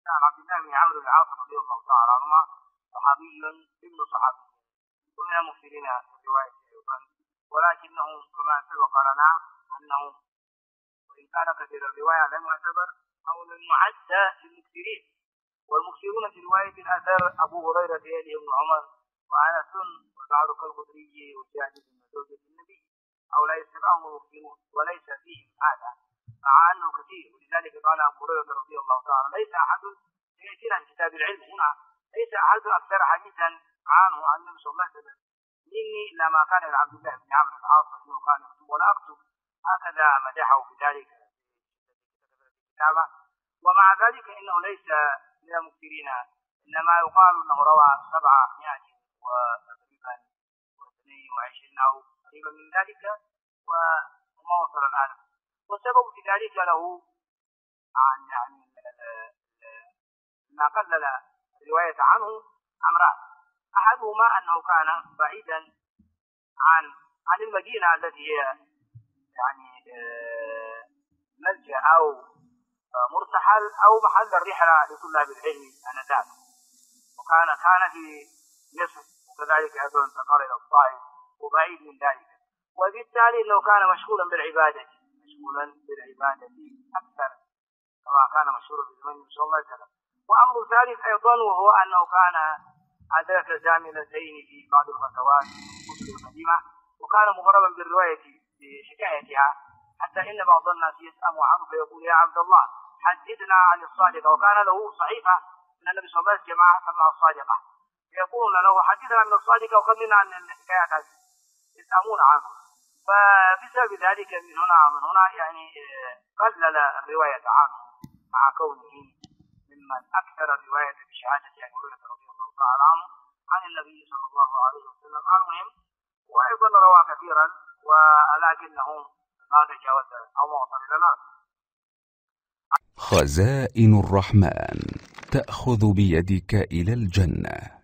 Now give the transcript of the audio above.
كان عبد الله بن عمرو بن العاص رضي الله تعالى عنهما صحابي ابن صحابي ومن المكثرين في الرواية أيضا، ولكنه كما سبق لنا أنه وإن كان كثير الرواية لم يعتبر أو لم يعد للمكثرين، والمكثرون في رواية الأثر أبو هريرة يليه ابن عمر وأنس والبعض كالخدري وجابر بن زوجة النبي أو لا يستطيعهم المكثرون وليس فيهم هذا مع أنه كثير. ولذلك قال أبو هريرة رضي الله تعالى ليس أحد يأتينا في كتاب العلم هنا ليس أحد أكثر حديثا عنه عن النبي صلى الله عليه وسلم مني إلا ما كان لعبد الله بن عمرو بن العاص إنه كان يكتب ولا أكتب، هكذا مدحه بذلك الكتابة. ومع ذلك إنه ليس من المكثرين، إنما يقال أنه روى 700 وتقريبا 22 أو قريبا من ذلك وما وصل الألف. والسبب في ذلك له يعني ما قلل الرواية عنه أمران، أحدهما أنه كان بعيدا عن المدينة التي هي يعني ملجأ أو مرتحل أو محل الرحلة لطلاب العلم آنذاك، وكان في مصر وكذلك أيضا انتقل إلى الطائف وبعيد من ذلك، وبالتالي أنه كان مشغولا بالعبادة أكثر كما كان مشهورا في زمن النبي صلى الله عليه وسلم. وأمر ثالث أيضا وهو أنه كان أدرك زاملتين في بعض الفتوات الكتب القديمة وكان مغربا بالرواية بحكايتها، حتى إن بعض الناس يسأم عنه فيقول يا عبد الله حدثنا عن الصادقة، وكان له صحيفة من النبي صلى الله عليه وسلم جماعة سماها الصادقة، فيقولون له حدثنا عن الصادقة وخلنا عن الحكايات هذه، يسأمون عنه. فبسبب ذلك من هنا يعني قلل الرواية عنه مع كونه ممن أكثر الرواية بشهادة أبي هريرة رضي الله تعالى عنه عن النبي صلى الله عليه وسلم. المهم وأيضا روى كثيرا ولكنه ما تجاوز أو ما وصل إلى الأرض. خزائن الرحمن تأخذ بيدك إلى الجنة.